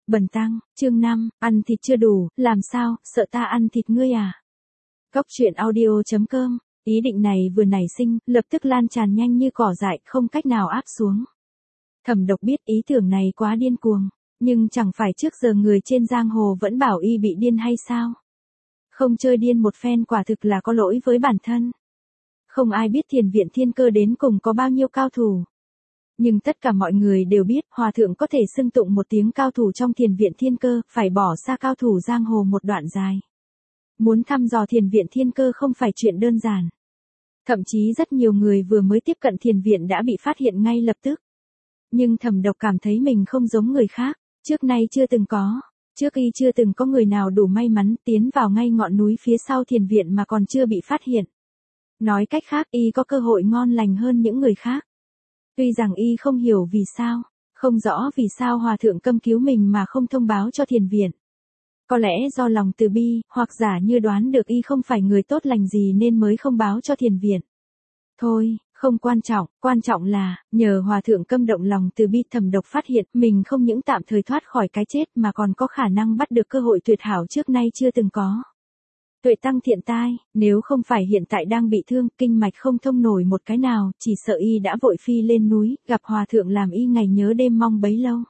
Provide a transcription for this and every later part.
Bần tăng, chương 5, ăn thịt chưa đủ, làm sao, sợ ta ăn thịt ngươi à? Góc truyện audio.com, ý định này vừa nảy sinh, lập tức lan tràn nhanh như cỏ dại, không cách nào áp xuống. Thẩm Độc biết ý tưởng này quá điên cuồng, nhưng chẳng phải trước giờ người trên giang hồ vẫn bảo y bị điên hay sao? Không chơi điên một phen quả thực là có lỗi với bản thân. Không ai biết Thiền viện Thiên Cơ đến cùng có bao nhiêu cao thủ. Nhưng tất cả mọi người đều biết, Hòa Thượng có thể xưng tụng một tiếng cao thủ trong Thiền viện Thiên Cơ, phải bỏ xa cao thủ giang hồ một đoạn dài. Muốn thăm dò Thiền viện Thiên Cơ không phải chuyện đơn giản. Thậm chí rất nhiều người vừa mới tiếp cận thiền viện đã bị phát hiện ngay lập tức. Nhưng Thẩm Độc cảm thấy mình không giống người khác, trước nay chưa từng có. Trước y chưa từng có người nào đủ may mắn tiến vào ngay ngọn núi phía sau thiền viện mà còn chưa bị phát hiện. Nói cách khác y có cơ hội ngon lành hơn những người khác. Tuy rằng y không hiểu vì sao, không rõ vì sao Hòa Thượng Câm cứu mình mà không thông báo cho thiền viện. Có lẽ do lòng từ bi, hoặc giả như đoán được y không phải người tốt lành gì nên mới không báo cho thiền viện. Thôi, không quan trọng là, nhờ Hòa Thượng Câm động lòng từ bi, Thẩm Độc phát hiện mình không những tạm thời thoát khỏi cái chết mà còn có khả năng bắt được cơ hội tuyệt hảo trước nay chưa từng có. Tuệ tăng thiện tai, nếu không phải hiện tại đang bị thương, kinh mạch không thông nổi một cái nào, chỉ sợ y đã vội phi lên núi, gặp Hòa Thượng làm y ngày nhớ đêm mong bấy lâu.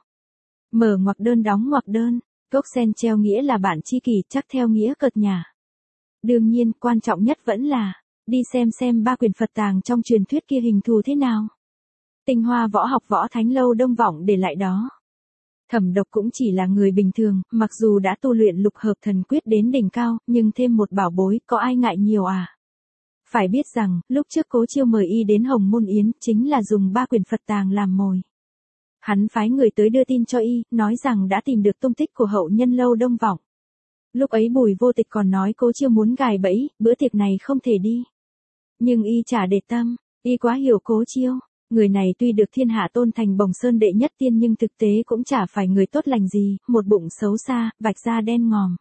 Mở ngoặc đơn đóng ngoặc đơn, gốc sen treo nghĩa là bạn tri kỷ, chắc theo nghĩa cợt nhả. Đương nhiên, quan trọng nhất vẫn là đi xem ba quyển Phật tàng trong truyền thuyết kia hình thù thế nào. Tinh hoa võ học Võ Thánh Lâu Đông Vọng để lại đó. Thẩm Độc cũng chỉ là người bình thường, mặc dù đã tu luyện lục hợp thần quyết đến đỉnh cao, nhưng thêm một bảo bối, có ai ngại nhiều à? Phải biết rằng, lúc trước Cố Chiêu mời y đến Hồng Môn Yến, chính là dùng ba quyển Phật tàng làm mồi. Hắn phái người tới đưa tin cho y, nói rằng đã tìm được tung tích của hậu nhân Lâu Đông Vọng. Lúc ấy Bùi Vô Tịch còn nói Cố Chiêu muốn gài bẫy, bữa tiệc này không thể đi. Nhưng y chả để tâm, y quá hiểu Cố Chiêu. Người này tuy được thiên hạ tôn thành Bồng Sơn đệ nhất tiên nhưng thực tế cũng chả phải người tốt lành gì, một bụng xấu xa, vạch da đen ngòm.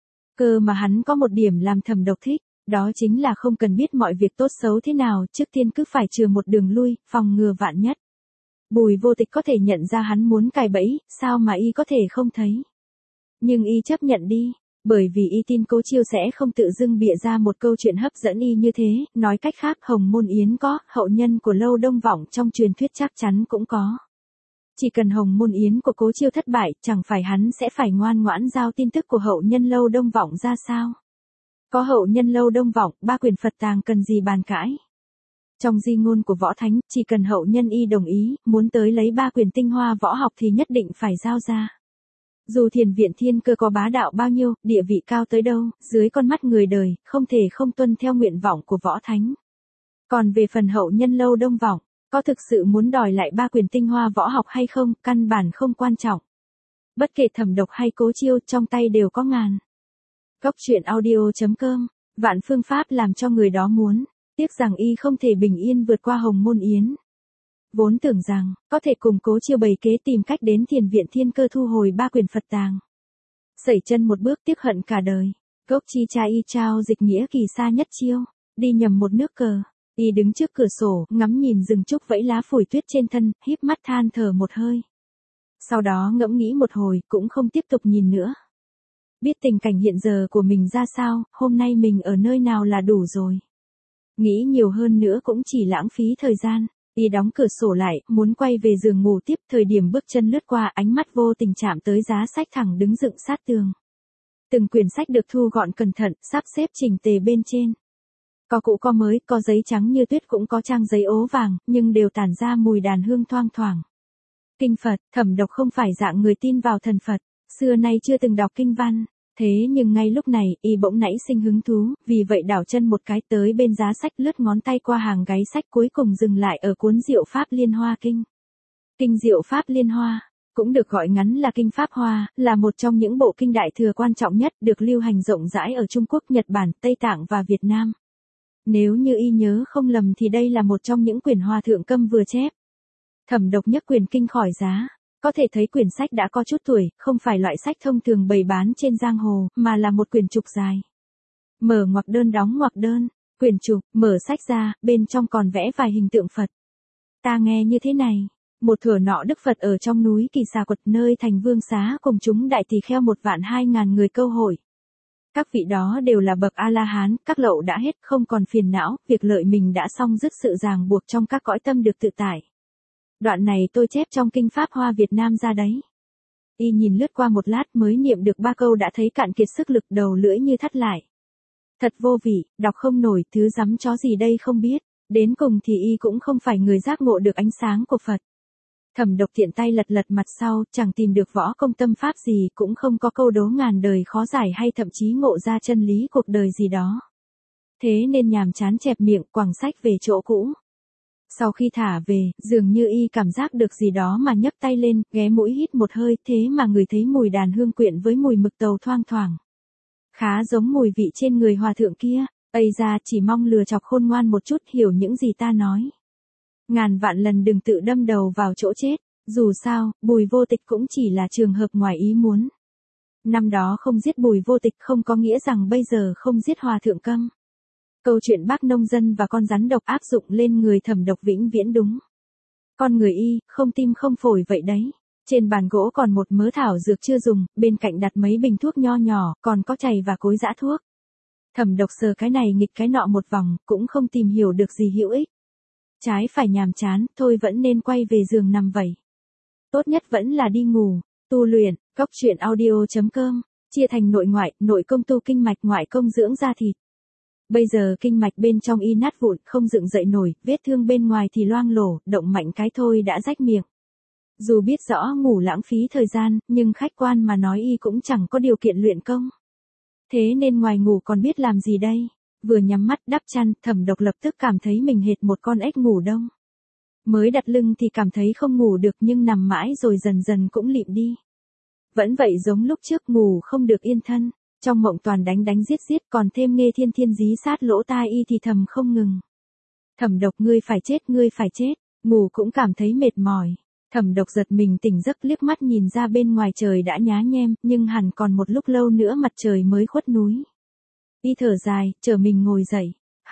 Cơ mà hắn có một điểm làm Thẩm Độc thích, đó chính là không cần biết mọi việc tốt xấu thế nào, trước tiên cứ phải chừa một đường lui, phòng ngừa vạn nhất. Bùi Vô Tịch có thể nhận ra hắn muốn cài bẫy, sao mà y có thể không thấy. Nhưng y chấp nhận đi. Bởi vì y tin Cố Chiêu sẽ không tự dưng bịa ra một câu chuyện hấp dẫn y như thế, nói cách khác Hồng Môn Yến có, hậu nhân của Lâu Đông Vọng trong truyền thuyết chắc chắn cũng có. Chỉ cần Hồng Môn Yến của Cố Chiêu thất bại, chẳng phải hắn sẽ phải ngoan ngoãn giao tin tức của hậu nhân Lâu Đông Vọng ra sao? Có hậu nhân Lâu Đông Vọng, ba quyển Phật tàng cần gì bàn cãi? Trong di ngôn của Võ Thánh, chỉ cần hậu nhân y đồng ý, muốn tới lấy ba quyển tinh hoa võ học thì nhất định phải giao ra. Dù Thiền viện Thiên Cơ có bá đạo bao nhiêu, địa vị cao tới đâu, dưới con mắt người đời, không thể không tuân theo nguyện vọng của Võ Thánh. Còn về phần hậu nhân Lâu Đông Vọng, có thực sự muốn đòi lại ba quyển tinh hoa võ học hay không, căn bản không quan trọng. Bất kể Thẩm Độc hay Cố Chiêu, trong tay đều có ngàn. Góc truyện audio.com, vạn phương pháp làm cho người đó muốn, tiếc rằng y không thể bình yên vượt qua Hồng Môn Yến. Vốn tưởng rằng, có thể cùng Cố Chiêu bày kế tìm cách đến Thiền viện Thiên Cơ thu hồi ba quyển Phật tàng. Sẩy chân một bước tiếc hận cả đời. Gốc chi cha y trao dịch nghĩa kỳ xa nhất chiêu. Đi nhầm một nước cờ. Y đứng trước cửa sổ, ngắm nhìn rừng trúc vẫy lá phủi tuyết trên thân, híp mắt than thở một hơi. Sau đó ngẫm nghĩ một hồi, cũng không tiếp tục nhìn nữa. Biết tình cảnh hiện giờ của mình ra sao, hôm nay mình ở nơi nào là đủ rồi. Nghĩ nhiều hơn nữa cũng chỉ lãng phí thời gian. Y đóng cửa sổ lại, muốn quay về giường ngủ tiếp, thời điểm bước chân lướt qua, ánh mắt vô tình chạm tới giá sách thẳng đứng dựng sát tường. Từng quyển sách được thu gọn cẩn thận, sắp xếp chỉnh tề bên trên. Có cũ có mới, có giấy trắng như tuyết cũng có trang giấy ố vàng, nhưng đều tản ra mùi đàn hương thoang thoảng. Kinh Phật, Thẩm Độc không phải dạng người tin vào thần Phật, xưa nay chưa từng đọc kinh văn. Thế nhưng ngay lúc này, y bỗng nảy sinh hứng thú, vì vậy đảo chân một cái tới bên giá sách, lướt ngón tay qua hàng gáy sách, cuối cùng dừng lại ở cuốn Diệu Pháp Liên Hoa Kinh. Kinh Diệu Pháp Liên Hoa, cũng được gọi ngắn là Kinh Pháp Hoa, là một trong những bộ kinh đại thừa quan trọng nhất, được lưu hành rộng rãi ở Trung Quốc, Nhật Bản, Tây Tạng và Việt Nam. Nếu như y nhớ không lầm thì đây là một trong những quyển Hòa Thượng Câm vừa chép. Thẩm Độc nhấc quyển kinh khỏi giá. Có thể thấy quyển sách đã có chút tuổi, không phải loại sách thông thường bày bán trên giang hồ, mà là một quyển trục dài. Mở ngoặc đơn đóng ngoặc đơn, quyển trục, mở sách ra, bên trong còn vẽ vài hình tượng Phật. Ta nghe như thế này, Một thuở nọ Đức Phật ở trong núi Kỳ Xà Quật nơi thành Vương Xá cùng chúng đại tỳ kheo 1.200.000 người câu hội. Các vị đó đều là bậc A-la-hán, các lậu đã hết, không còn phiền não, việc lợi mình đã xong, dứt sự ràng buộc trong các cõi tâm được tự tại. Đoạn này tôi chép trong Kinh Pháp Hoa Việt Nam ra đấy. Y nhìn lướt qua một lát mới niệm được 3 câu đã thấy cạn kiệt sức lực, đầu lưỡi như thắt lại. Thật vô vị, đọc không nổi, thứ rắm chó gì đây không biết. Đến cùng thì y cũng không phải người giác ngộ được ánh sáng của Phật. Thẩm Độc tiện tay lật lật mặt sau, chẳng tìm được võ công tâm pháp gì, cũng không có câu đố ngàn đời khó giải hay thậm chí ngộ ra chân lý cuộc đời gì đó. Thế nên nhàm chán chẹp miệng, quẳng sách về chỗ cũ. Sau khi thả về, dường như y cảm giác được gì đó mà nhấc tay lên, ghé mũi hít một hơi, thế mà người thấy mùi đàn hương quyện với mùi mực tàu thoang thoảng. Khá giống mùi vị trên người hòa thượng kia. Ây ra, chỉ mong lừa chọc khôn ngoan một chút, hiểu những gì ta nói. Ngàn vạn lần đừng tự đâm đầu vào chỗ chết, dù sao, Bùi Vô Tịch cũng chỉ là trường hợp ngoài ý muốn. Năm đó không giết Bùi Vô Tịch không có nghĩa rằng bây giờ không giết Hòa Thượng Câm. Câu chuyện bác nông dân và con rắn độc áp dụng lên người Thẩm Độc vĩnh viễn đúng. Con người y, không tim không phổi vậy đấy. Trên bàn gỗ còn một mớ thảo dược chưa dùng, bên cạnh đặt mấy bình thuốc nho nhỏ, còn có chày và cối giã thuốc. Thẩm Độc sờ cái này nghịch cái nọ một vòng, cũng không tìm hiểu được gì hữu ích. Trái phải nhàm chán, thôi vẫn nên quay về giường nằm vậy. Tốt nhất vẫn là đi ngủ, tu luyện. Góc truyện audio.com, chia thành nội ngoại, nội công tu kinh mạch, ngoại công dưỡng da thịt. Bây giờ kinh mạch bên trong y nát vụn, không dựng dậy nổi, vết thương bên ngoài thì loang lổ, động mạnh cái thôi đã rách miệng. Dù biết rõ ngủ lãng phí thời gian, nhưng khách quan mà nói y cũng chẳng có điều kiện luyện công. Thế nên ngoài ngủ còn biết làm gì đây? Vừa nhắm mắt đắp chăn, Thẩm Độc lập tức cảm thấy mình hệt một con ếch ngủ đông. Mới đặt lưng thì cảm thấy không ngủ được, nhưng nằm mãi rồi dần dần cũng lịm đi. Vẫn vậy giống lúc trước, ngủ không được yên thân. Trong mộng toàn đánh đánh giết giết, còn thêm nghe thiên thiên dí sát lỗ tai y thì thầm không ngừng. Thẩm Độc, ngươi phải chết, ngươi phải chết. Ngủ cũng cảm thấy mệt mỏi. Thẩm Độc giật mình tỉnh giấc, liếc mắt nhìn ra bên ngoài trời đã nhá nhem, nhưng hẳn còn một lúc lâu nữa mặt trời mới khuất núi. Y thở dài, chờ mình ngồi dậy.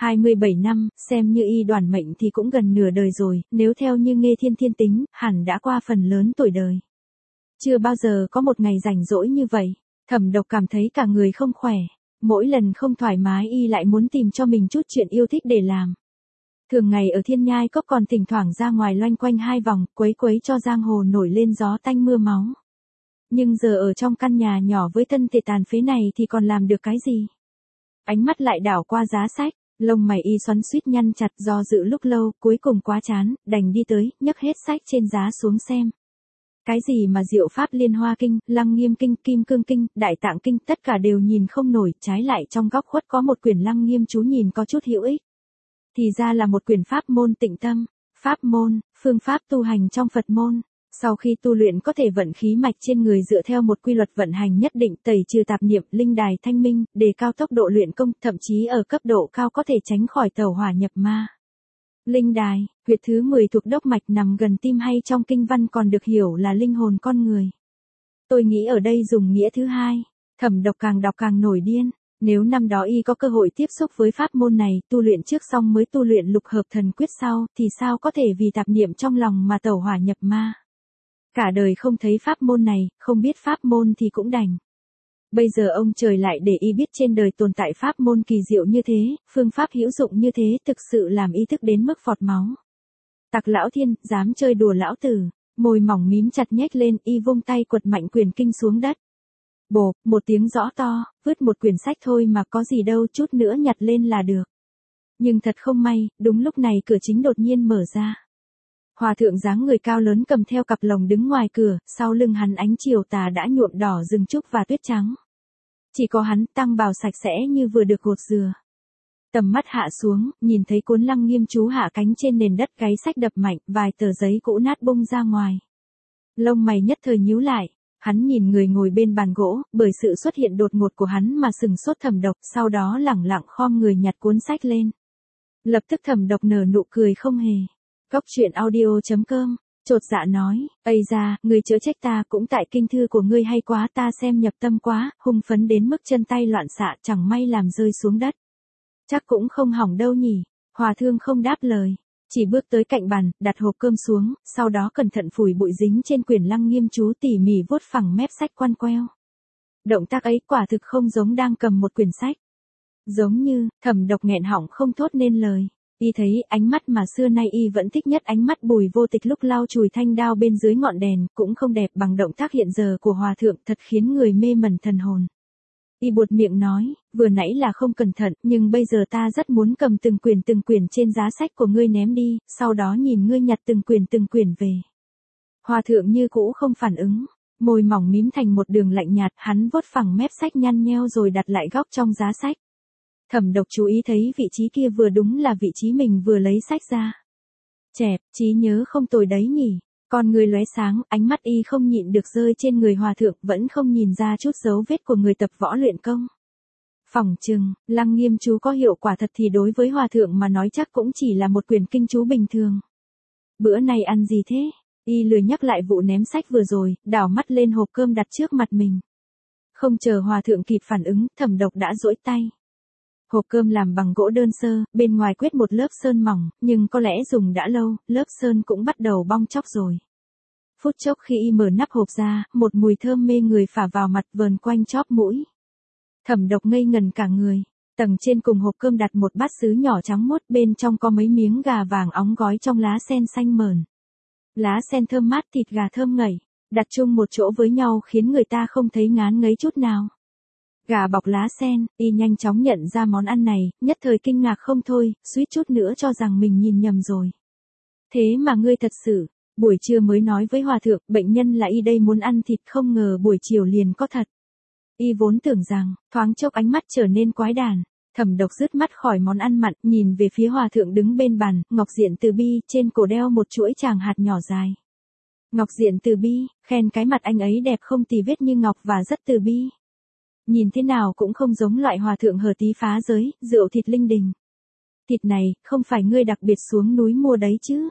27 năm, xem như y đoản mệnh thì cũng gần nửa đời rồi, nếu theo như nghe thiên thiên tính, hẳn đã qua phần lớn tuổi đời. Chưa bao giờ có một ngày rảnh rỗi như vậy. Thẩm Độc cảm thấy cả người không khỏe. Mỗi lần không thoải mái y lại muốn tìm cho mình chút chuyện yêu thích để làm. Thường ngày ở Thiên Nhai Cốc còn thỉnh thoảng ra ngoài loanh quanh 2 vòng, quấy quấy cho giang hồ nổi lên gió tanh mưa máu. Nhưng giờ ở trong căn nhà nhỏ với thân thể tàn phế này thì còn làm được cái gì? Ánh mắt lại đảo qua giá sách, lông mày y xoắn xuýt nhăn chặt, do dự lúc lâu, cuối cùng quá chán, đành đi tới, nhấc hết sách trên giá xuống xem. Cái gì mà Diệu Pháp Liên Hoa Kinh, Lăng Nghiêm Kinh, Kim Cương Kinh, Đại Tạng Kinh, tất cả đều nhìn không nổi, trái lại trong góc khuất có một quyển Lăng Nghiêm chú nhìn có chút hữu ích. Thì ra là một quyển pháp môn tịnh tâm. Pháp môn, phương pháp tu hành trong Phật môn. Sau khi tu luyện có thể vận khí mạch trên người dựa theo một quy luật vận hành nhất định, tẩy trừ tạp niệm, linh đài thanh minh, đề cao tốc độ luyện công, thậm chí ở cấp độ cao có thể tránh khỏi tẩu hỏa nhập ma. Linh đài, huyệt thứ 10 thuộc đốc mạch nằm gần tim hay trong kinh văn còn được hiểu là linh hồn con người. Tôi nghĩ ở đây dùng nghĩa thứ hai. Thẩm Độc càng đọc càng nổi điên. Nếu năm đó y có cơ hội tiếp xúc với pháp môn này, tu luyện trước xong mới tu luyện lục hợp thần quyết sau, thì sao có thể vì tạp niệm trong lòng mà tẩu hỏa nhập ma. Cả đời không thấy pháp môn này, không biết pháp môn thì cũng đành. Bây giờ ông trời lại để y biết trên đời tồn tại pháp môn kỳ diệu như thế, phương pháp hữu dụng như thế, thực sự làm y thức đến mức phọt máu. Tặc lão thiên, dám chơi đùa lão tử, môi mỏng mím chặt nhếch lên, y vung tay quật mạnh quyển kinh xuống đất. Bộp, một tiếng rõ to, vứt một quyển sách thôi mà có gì đâu, chút nữa nhặt lên là được. Nhưng thật không may, đúng lúc này cửa chính đột nhiên mở ra. Hòa thượng dáng người cao lớn cầm theo cặp lồng đứng ngoài cửa, sau lưng hắn ánh chiều tà đã nhuộm đỏ rừng trúc và tuyết trắng. Chỉ có hắn tăng bào sạch sẽ như vừa được gột dừa. Tầm mắt hạ xuống, nhìn thấy cuốn Lăng Nghiêm chú hạ cánh trên nền đất, gáy sách đập mạnh, vài tờ giấy cũ nát bung ra ngoài. Lông mày nhất thời nhíu lại, hắn nhìn người ngồi bên bàn gỗ, bởi sự xuất hiện đột ngột của hắn mà sừng sốt Thẩm Độc, sau đó lẳng lặng khom người nhặt cuốn sách lên. Lập tức Thẩm Độc nở nụ cười không hề. Góc truyện audio.com, chột dạ nói, Ây ra, ngươi chữa trách ta, cũng tại kinh thư của ngươi hay quá, ta xem nhập tâm quá, hung phấn đến mức chân tay loạn xạ, chẳng may làm rơi xuống đất. Chắc cũng không hỏng đâu nhỉ. Hòa thượng không đáp lời, chỉ bước tới cạnh bàn, đặt hộp cơm xuống, sau đó cẩn thận phủi bụi dính trên quyển Lăng Nghiêm chú, tỉ mỉ vuốt phẳng mép sách quăn queo. Động tác ấy quả thực không giống đang cầm một quyển sách. Giống như, Thẩm Độc nghẹn họng không thốt nên lời. Y thấy ánh mắt mà xưa nay y vẫn thích nhất, ánh mắt Bùi Vô Tịch lúc lau chùi thanh đao bên dưới ngọn đèn, cũng không đẹp bằng động tác hiện giờ của hòa thượng, thật khiến người mê mẩn thần hồn. Y buột miệng nói, vừa nãy là không cẩn thận, nhưng bây giờ ta rất muốn cầm từng quyển trên giá sách của ngươi ném đi, sau đó nhìn ngươi nhặt từng quyển về. Hòa thượng như cũ không phản ứng, môi mỏng mím thành một đường lạnh nhạt, hắn vuốt phẳng mép sách nhăn nheo rồi đặt lại góc trong giá sách. Thẩm Độc chú ý thấy vị trí kia vừa đúng là vị trí mình vừa lấy sách ra. Chẹp, trí nhớ không tồi đấy nhỉ. Con người lóe sáng, ánh mắt y không nhịn được rơi trên người hòa thượng, vẫn không nhìn ra chút dấu vết của người tập võ luyện công. Phỏng chừng, Lăng Nghiêm chú có hiệu quả thật thì đối với hòa thượng mà nói chắc cũng chỉ là một quyển kinh chú bình thường. Bữa này ăn gì thế? Y lười nhắc lại vụ ném sách vừa rồi, đảo mắt lên hộp cơm đặt trước mặt mình. Không chờ hòa thượng kịp phản ứng, Thẩm Độc đã duỗi tay. Hộp cơm làm bằng gỗ đơn sơ, bên ngoài quét một lớp sơn mỏng, nhưng có lẽ dùng đã lâu, lớp sơn cũng bắt đầu bong tróc rồi. Phút chốc khi y mở nắp hộp ra, một mùi thơm mê người phả vào mặt vờn quanh chóp mũi. Thẩm Độc ngây ngần cả người. Tầng trên cùng hộp cơm đặt một bát sứ nhỏ trắng muốt, bên trong có mấy miếng gà vàng óng gói trong lá sen xanh mờn. Lá sen thơm mát, thịt gà thơm ngậy, đặt chung một chỗ với nhau khiến người ta không thấy ngán ngấy chút nào. Gà bọc lá sen, y nhanh chóng nhận ra món ăn này, nhất thời kinh ngạc không thôi, suýt chút nữa cho rằng mình nhìn nhầm rồi. Thế mà ngươi thật sự, buổi trưa mới nói với hòa thượng, bệnh nhân là y đây muốn ăn thịt, không ngờ buổi chiều liền có thật. Y vốn tưởng rằng, thoáng chốc ánh mắt trở nên quái đản. Thẩm Độc dứt mắt khỏi món ăn mặn, nhìn về phía hòa thượng đứng bên bàn, ngọc diện từ bi, trên cổ đeo một chuỗi tràng hạt nhỏ dài. Ngọc diện từ bi, khen cái mặt anh ấy đẹp không tì vết như ngọc và rất từ bi. Nhìn thế nào cũng không giống loại hòa thượng hờ tí phá giới, rượu thịt linh đình. Thịt này, không phải ngươi đặc biệt xuống núi mua đấy chứ?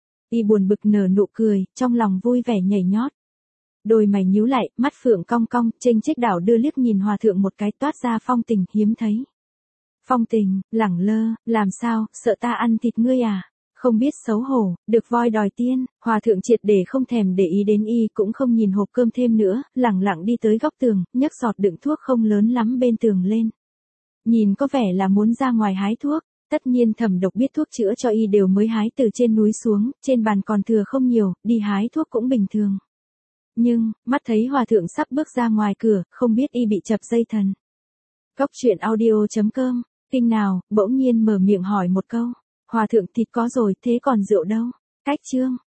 Y buồn bực nở nụ cười, trong lòng vui vẻ nhảy nhót. Đôi mày nhíu lại, mắt phượng cong cong, chênh chếch đảo đưa liếc nhìn hòa thượng một cái, toát ra phong tình hiếm thấy. Phong tình, lẳng lơ, làm sao, sợ ta ăn thịt ngươi à? Không biết xấu hổ, được voi đòi tiên, hòa thượng triệt để không thèm để ý đến y, cũng không nhìn hộp cơm thêm nữa, lẳng lặng đi tới góc tường, nhấc giọt đựng thuốc không lớn lắm bên tường lên. Nhìn có vẻ là muốn ra ngoài hái thuốc, tất nhiên Thẩm Độc biết thuốc chữa cho y đều mới hái từ trên núi xuống, trên bàn còn thừa không nhiều, đi hái thuốc cũng bình thường. Nhưng, mắt thấy hòa thượng sắp bước ra ngoài cửa, không biết y bị chập dây thần. Góc truyện audio.com, Kinh nào, bỗng nhiên mở miệng hỏi một câu. Hòa thượng, thịt có rồi, thế còn rượu đâu? Cách chương.